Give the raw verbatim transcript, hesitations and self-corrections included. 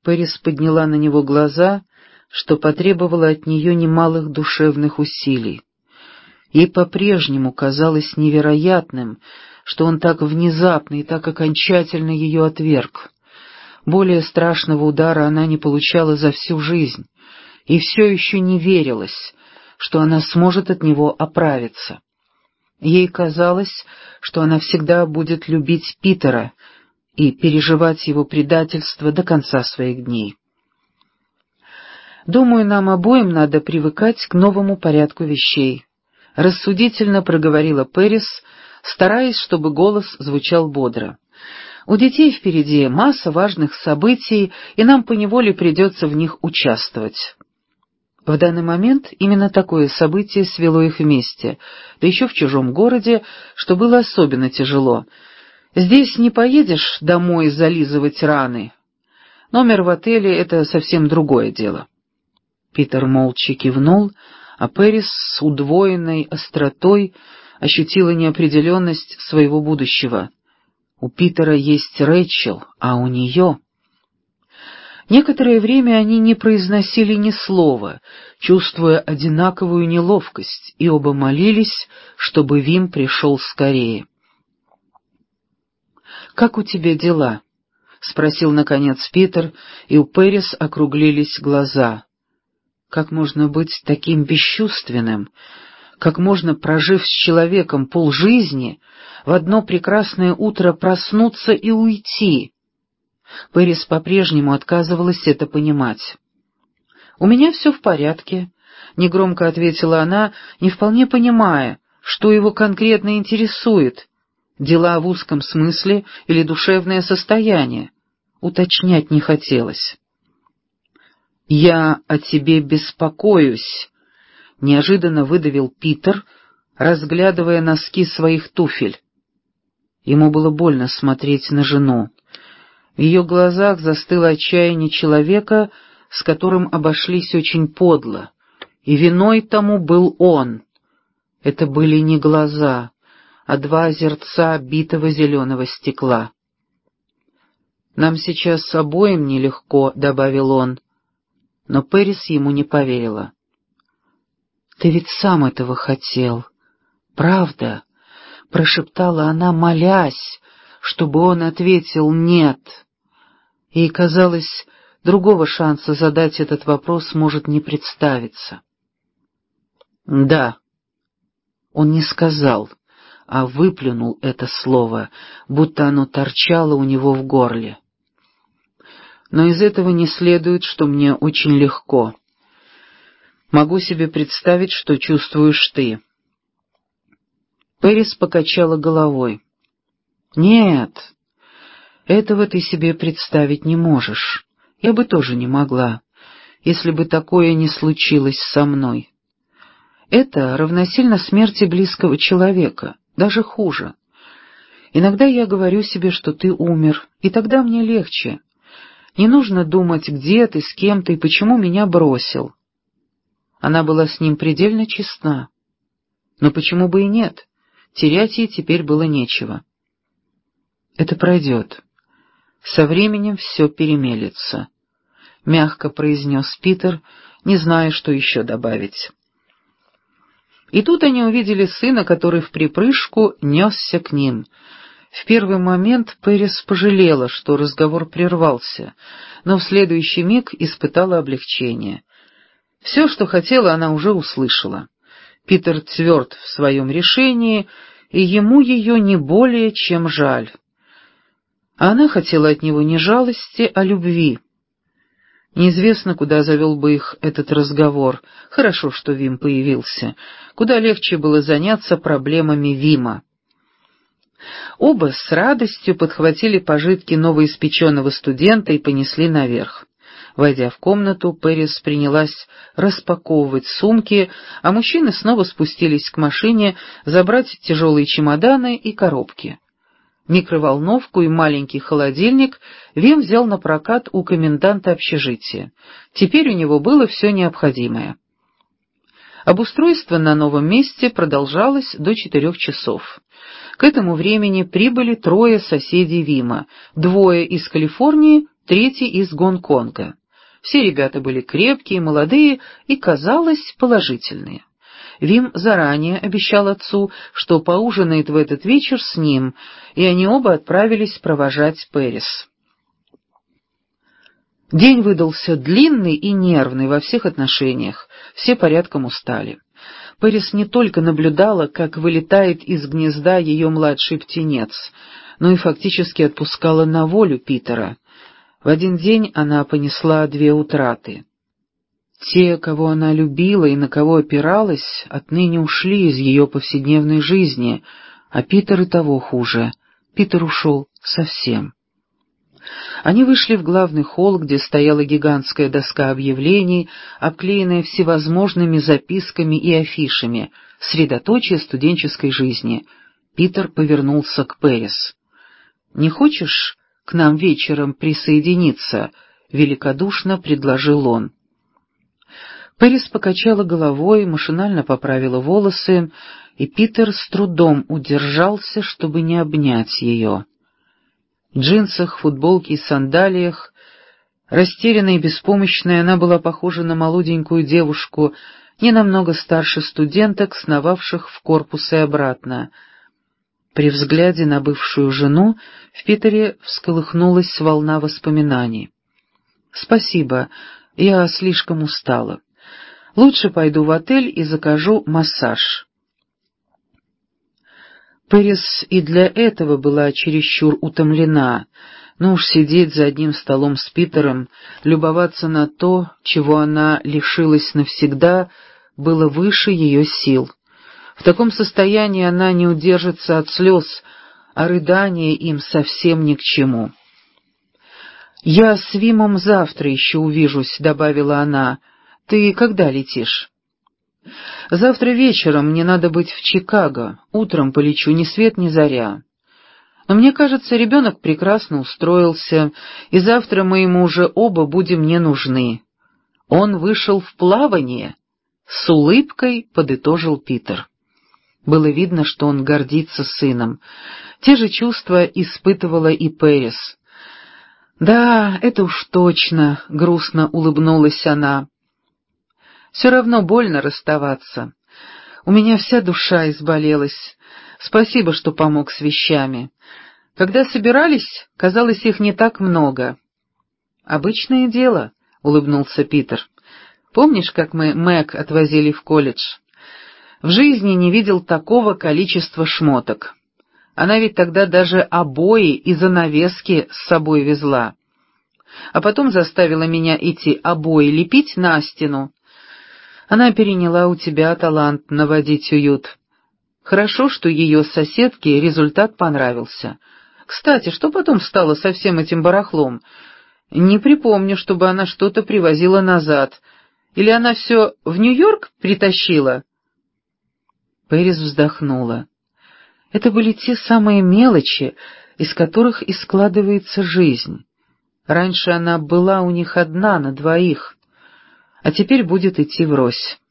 Пэрис подняла на него глаза, что потребовало от нее немалых душевных усилий. Ей по-прежнему казалось невероятным, что он так внезапно и так окончательно ее отверг. Более страшного удара она не получала за всю жизнь, и все еще не верилось, что она сможет от него оправиться. Ей казалось, что она всегда будет любить Питера и переживать его предательство до конца своих дней. «Думаю, нам обоим надо привыкать к новому порядку вещей», — рассудительно проговорила Пэрис, стараясь, чтобы голос звучал бодро. «У детей впереди масса важных событий, и нам поневоле придется в них участвовать». В данный момент именно такое событие свело их вместе, да еще в чужом городе, что было особенно тяжело. Здесь не поедешь домой зализывать раны. Номер в отеле — это совсем другое дело. Питер молча кивнул, а Пэрис с удвоенной остротой ощутила неопределенность своего будущего. У Питера есть Рэйчел, а у нее... Некоторое время они не произносили ни слова, чувствуя одинаковую неловкость, и оба молились, чтобы Вим пришел скорее. «Как у тебя дела?» — спросил, наконец, Питер, и у Пэрис округлились глаза. «Как можно быть таким бесчувственным? Как можно, прожив с человеком полжизни, в одно прекрасное утро проснуться и уйти?» Пэрис по-прежнему отказывалась это понимать. «У меня все в порядке», — негромко ответила она, не вполне понимая, что его конкретно интересует, дела в узком смысле или душевное состояние. Уточнять не хотелось. «Я о тебе беспокоюсь», — неожиданно выдавил Питер, разглядывая носки своих туфель. Ему было больно смотреть на жену. В ее глазах застыло отчаяние человека, с которым обошлись очень подло, и виной тому был он. Это были не глаза, а два озерца битого зеленого стекла. «Нам сейчас обоим нелегко», — добавил он, но Пэрис ему не поверила. «Ты ведь сам этого хотел, правда?» — прошептала она, молясь, чтобы он ответил «нет». Ей казалось, другого шанса задать этот вопрос может не представиться. «Да». Он не сказал, а выплюнул это слово, будто оно торчало у него в горле. «Но из этого не следует, что мне очень легко. Могу себе представить, что чувствуешь ты». Пэрис покачала головой. «Нет, этого ты себе представить не можешь. Я бы тоже не могла, если бы такое не случилось со мной. Это равносильно смерти близкого человека, даже хуже. Иногда я говорю себе, что ты умер, и тогда мне легче. Не нужно думать, где ты, с кем ты и почему меня бросил». Она была с ним предельно честна. Но почему бы и нет? Терять ей теперь было нечего. «Это пройдет. Со временем все перемелется», — мягко произнес Питер, не зная, что еще добавить. И тут они увидели сына, который вприпрыжку несся к ним. В первый момент Пэрис пожалела, что разговор прервался, но в следующий миг испытала облегчение. Все, что хотела, она уже услышала. Питер тверд в своем решении, и ему ее не более чем жаль. А она хотела от него не жалости, а любви. Неизвестно, куда завел бы их этот разговор. Хорошо, что Вим появился. Куда легче было заняться проблемами Вима. Оба с радостью подхватили пожитки новоиспеченного студента и понесли наверх. Войдя в комнату, Пэрис принялась распаковывать сумки, а мужчины снова спустились к машине забрать тяжелые чемоданы и коробки. Микроволновку и маленький холодильник Вим взял на прокат у коменданта общежития. Теперь у него было все необходимое. Обустройство на новом месте продолжалось до четырех часов. К этому времени прибыли трое соседей Вима, двое из Калифорнии третий из Гонконга. Все ребята были крепкие, молодые и, казалось, положительные. Вим заранее обещал отцу, что поужинает в этот вечер с ним, и они оба отправились провожать Пэрис. День выдался длинный и нервный во всех отношениях, все порядком устали. Пэрис не только наблюдала, как вылетает из гнезда ее младший птенец, но и фактически отпускала на волю Питера. В один день она понесла две утраты. Те, кого она любила и на кого опиралась, отныне ушли из ее повседневной жизни, а Питер и того хуже. Питер ушел совсем. Они вышли в главный холл, где стояла гигантская доска объявлений, обклеенная всевозможными записками и афишами, средоточие студенческой жизни. Питер повернулся к Пэрис. «Не хочешь к нам вечером присоединиться?» — великодушно предложил он. Пэрис покачала головой, машинально поправила волосы, и Питер с трудом удержался, чтобы не обнять ее. В джинсах, футболке и сандалиях, растерянная и беспомощная, она была похожа на молоденькую девушку, не намного старше студенток, сновавших в корпус и обратно. При взгляде на бывшую жену в Питере всколыхнулась волна воспоминаний. «Спасибо, я слишком устала. Лучше пойду в отель и закажу массаж». Пэрис и для этого была чересчур утомлена, но уж сидеть за одним столом с Питером, любоваться на то, чего она лишилась навсегда, было выше ее сил. В таком состоянии она не удержится от слез, а рыдания им совсем ни к чему. «Я с Вимом завтра еще увижусь», — добавила она. «Ты когда летишь?» «Завтра вечером мне надо быть в Чикаго. Утром полечу ни свет ни заря. Но мне кажется, ребенок прекрасно устроился, и завтра мы ему уже оба будем не нужны. Он вышел в плавание», — с улыбкой подытожил Питер. Было видно, что он гордится сыном. Те же чувства испытывала и Пэрис. «Да, это уж точно», — грустно улыбнулась она. «Все равно больно расставаться. У меня вся душа изболелась. Спасибо, что помог с вещами. Когда собирались, казалось, их не так много». «Обычное дело», — улыбнулся Питер. «Помнишь, как мы Мэг отвозили в колледж? В жизни не видел такого количества шмоток. Она ведь тогда даже обои и занавески с собой везла. А потом заставила меня эти обои лепить на стену. Она переняла у тебя талант наводить уют. Хорошо, что ее соседке результат понравился. Кстати, что потом стало со всем этим барахлом? Не припомню, чтобы она что-то привозила назад. Или она все в Нью-Йорк притащила?» Пэрис вздохнула. Это были те самые мелочи, из которых и складывается жизнь. Раньше она была у них одна на двоих, а теперь будет идти врозь.